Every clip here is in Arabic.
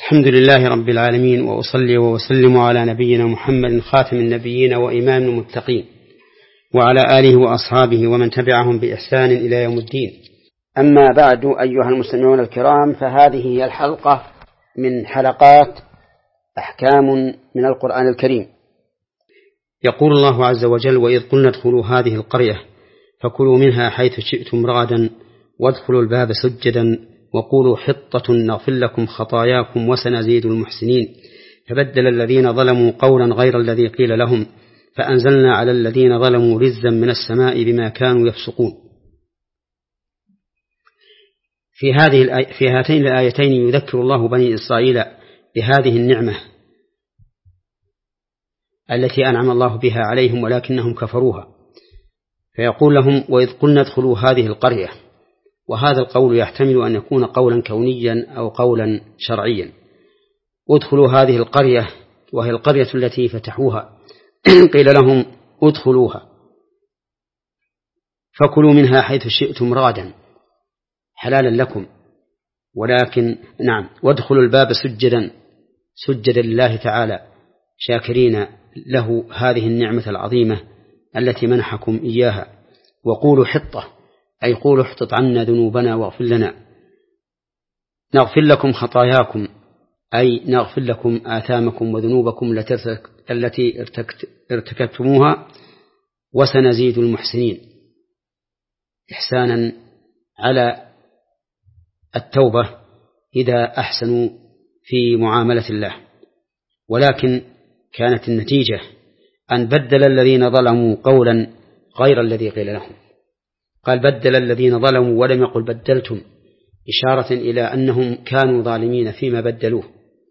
الحمد لله رب العالمين، وأصلي وأسلم على نبينا محمد خاتم النبيين وإمام المتقين، وعلى آله وأصحابه ومن تبعهم بإحسان إلى يوم الدين. أما بعد، أيها المستمعون الكرام، فهذه هي الحلقة من حلقات أحكام من القرآن الكريم. يقول الله عز وجل: وإذ قلنا ادخلوا هذه القرية فكلوا منها حيث شئتم رغدا وادخلوا الباب سجدا وقولوا حطة نغفر لكم خطاياكم وسنزيد المحسنين. فبدل الذين ظلموا قولا غير الذي قيل لهم فأنزلنا على الذين ظلموا رجزا من السماء بما كانوا يفسقون. في هاتين الآيتين يذكر الله بني إسرائيل بهذه النعمة التي أنعم الله بها عليهم ولكنهم كفروها، فيقول لهم: وإذ قلنا ادخلوا هذه القرية. وهذا القول يحتمل أن يكون قولا كونيا أو قولا شرعيا. ادخلوا هذه القرية، وهي القرية التي فتحوها قيل لهم ادخلوها فكلوا منها حيث شئتم رغدا حلالا لكم، ولكن وادخلوا الباب سجدا لله تعالى شاكرين له هذه النعمة العظيمة التي منحكم إياها. وقولوا حطة، أي قولوا احطط عنا ذنوبنا واغفر لنا. نغفر لكم خطاياكم، أي نغفر لكم آثامكم وذنوبكم التي ارتكبتموها، وسنزيد المحسنين، إحسانا على التوبة إذا أحسنوا في معاملة الله. ولكن كانت النتيجة أن بدل الذين ظلموا قولا غير الذي قيل لهم. قال بدل الذين ظلموا ولم يقل بدلتم، إشارة إلى أنهم كانوا ظالمين فيما بدلوه.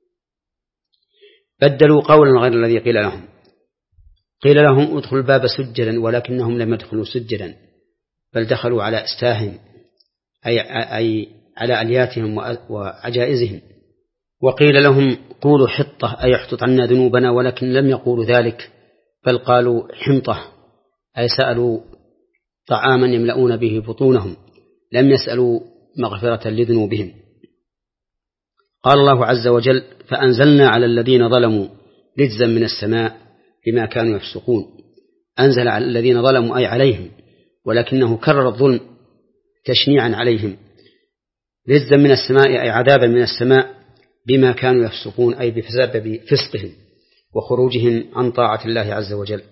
بدلوا قولا غير الذي قيل لهم. قيل لهم ادخلوا الباب سجدا، ولكنهم لم يدخلوا سجدا، بل دخلوا على أستاهم، أي على ألياتهم وعجائزهم. وقيل لهم قولوا حطة، أي احطط عنا ذنوبنا، ولكن لم يقولوا ذلك، بل قالوا حمطة، أي سألوا طعاما يملؤون به بطونهم، لم يسألوا مغفرة لذنوبهم. قال الله عز وجل: فأنزلنا على الذين ظلموا رجزا من السماء بما كانوا يفسقون. أنزل على الذين ظلموا أي عليهم، ولكنه كرر الظلم تشنيعا عليهم. رجزا من السماء أي عذابا من السماء بما كانوا يفسقون، أي بسبب فسقهم وخروجهم عن طاعة الله عز وجل.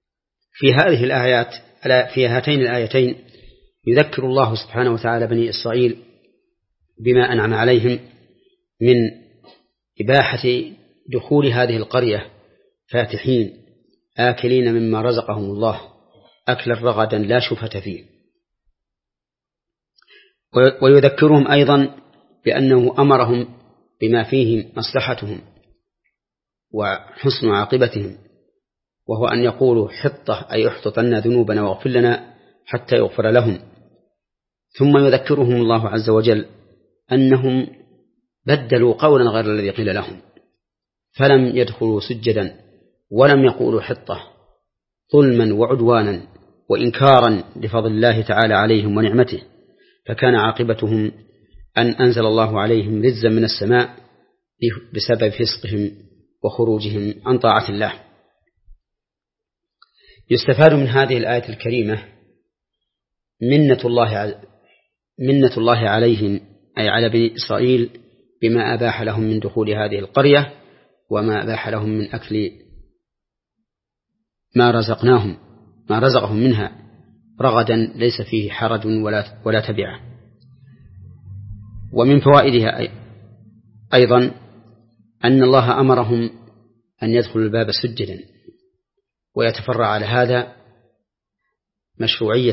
في هاتين الآيتين يذكر الله سبحانه وتعالى بني إسرائيل بما أنعم عليهم من إباحة دخول هذه القرية فاتحين آكلين مما رزقهم الله أكلا رغدا لا شفة فيه. ويذكرهم أيضا بأنه أمرهم بما فيه مصلحتهم وحسن عاقبتهم، وهو أن يقولوا حطة، أي احطط عنا ذنوبنا واغفر لنا حتى يغفر لهم. ثم يذكرهم الله عز وجل أنهم بدلوا قولا غير الذي قيل لهم، فلم يدخلوا سجدا ولم يقولوا حطة، ظلما وعدوانا وإنكارا لفضل الله تعالى عليهم ونعمته. فكان عاقبتهم أن أنزل الله عليهم رجزا من السماء بسبب فسقهم وخروجهم عن طاعة الله. يستفاد من هذه الآية الكريمة منة الله عليهم، أي على بني إسرائيل، بما أباح لهم من دخول هذه القرية، وما أباح لهم من أكل ما رزقهم منها رغدا ليس فيه حرج ولا تبعة. ومن فوائدها أيضا أن الله أمرهم أن يدخلوا الباب سجدا، ويتفرع على هذا مشروعية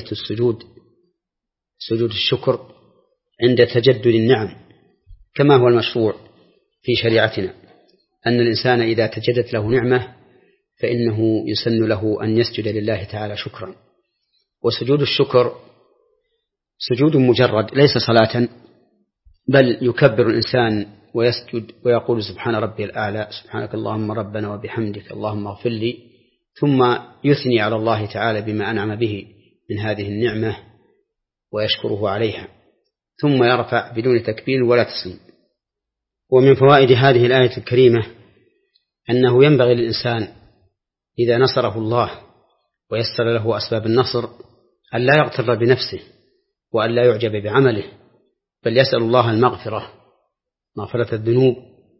سجود الشكر عند تجدد النعم، كما هو المشروع في شريعتنا أن الإنسان إذا تجدت له نعمة فإنه يسن له أن يسجد لله تعالى شكرا. وسجود الشكر سجود مجرد ليس صلاة، بل يكبر الإنسان ويسجد ويقول سبحان ربي الأعلى، سبحانك اللهم ربنا وبحمدك اللهم اغفر لي، ثم يثني على الله تعالى بما أنعم به من هذه النعمة ويشكره عليها، ثم يرفع بدون تكبير ولا تسليم. ومن فوائد هذه الآية الكريمة أنه ينبغي للإنسان إذا نصره الله ويسر له أسباب النصر أن لا يغتر بنفسه وأن لا يعجب بعمله، بل يسأل الله مغفرة الذنوب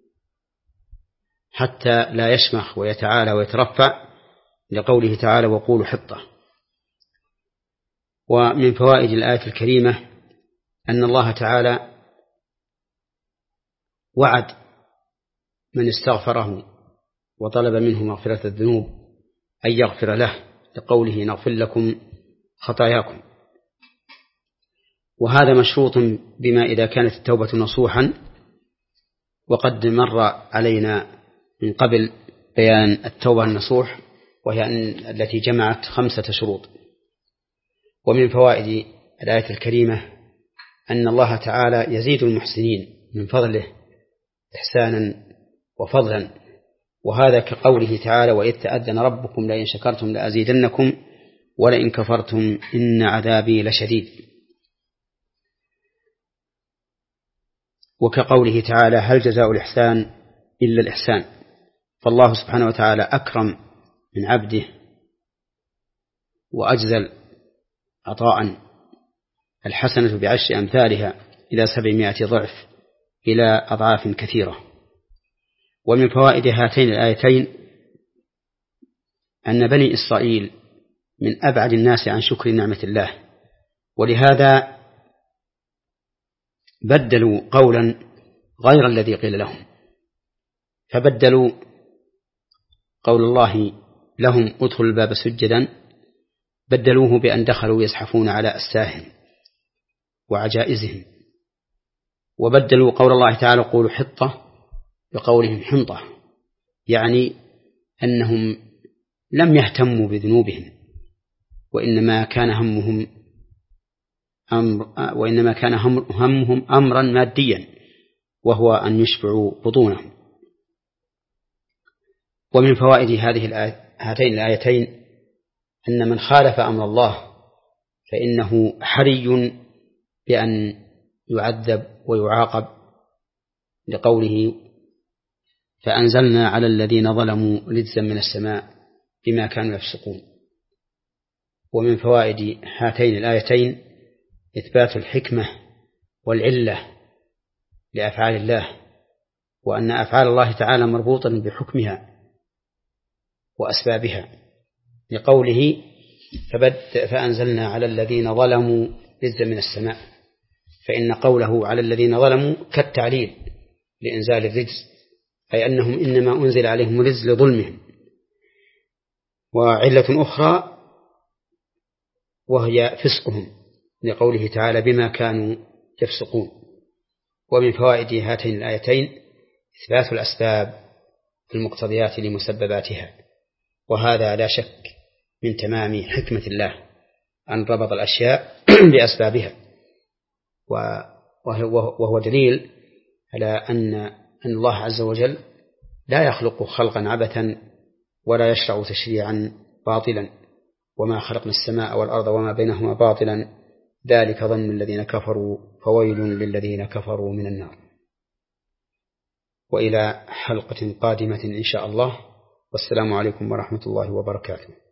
حتى لا يشمخ ويتعالى ويترفع، لقوله تعالى وقولوا حطة. ومن فوائد الآية الكريمة أن الله تعالى وعد من استغفره وطلب منه مغفرة الذنوب أن يغفر له، لقوله نغفر لكم خطاياكم. وهذا مشروط بما إذا كانت التوبة نصوحا، وقد مر علينا من قبل بيان التوبة النصوح وهي التي جمعت 5 شروط. ومن فوائد الآية الكريمة أن الله تعالى يزيد المحسنين من فضله إحسانا وفضلا، وهذا كقوله تعالى وإذ تأذن ربكم لئن شكرتم لأزيدنكم ولئن كفرتم إن عذابي لشديد. وكقوله تعالى هل جزاء الإحسان إلا الإحسان، فالله سبحانه وتعالى أكرم من عبده وأجزل عطاء، الحسنة ب10 أمثالها إلى 700 ضعف إلى أضعاف كثيرة. ومن فوائد هاتين الآيتين أن بني إسرائيل من أبعد الناس عن شكر نعمة الله، ولهذا بدلوا قولا غير الذي قيل لهم، فبدلوا قول الله لهم ادخلوا الباب سجدا، بدلوه بأن دخلوا يزحفون على أستاههم وعجائزهم، وبدلوا قول الله تعالى قولوا حطة بقولهم حنطة، يعني أنهم لم يهتموا بذنوبهم، وإنما كان همهم أمرا ماديا وهو أن يشبعوا بطونهم. ومن فوائد هاتين الآيتين أن من خالف أمر الله فإنه حري بأن يعذب ويعاقب، لقوله فأنزلنا على الذين ظلموا رجزا من السماء بما كانوا يفسقون. ومن فوائد هاتين الآيتين إثبات الحكمة والعلة لأفعال الله، وأن أفعال الله تعالى مربوطة بحكمها وأسبابها، لقوله فأنزلنا على الذين ظلموا رجزا من السماء، فإن قوله على الذين ظلموا كالتعليل لإنزال الرجز، أي أنهم إنما أنزل عليهم الرجز لظلمهم. وعلة أخرى وهي فسقهم، لقوله تعالى بما كانوا يفسقون. ومن فوائد هاتين الآيتين إثبات الأسباب المقتضيات لمسبباتها، وهذا لا شك من تمام حكمة الله أن ربط الأشياء بأسبابها، وهو دليل على أن الله عز وجل لا يخلق خلقا عبثا ولا يشرع تشريعا باطلا، وما خلقنا السماء والأرض وما بينهما باطلا ذلك ظن الذين كفروا فويل للذين كفروا من النار. وإلى حلقة قادمة إن شاء الله، والسلام عليكم ورحمة الله وبركاته.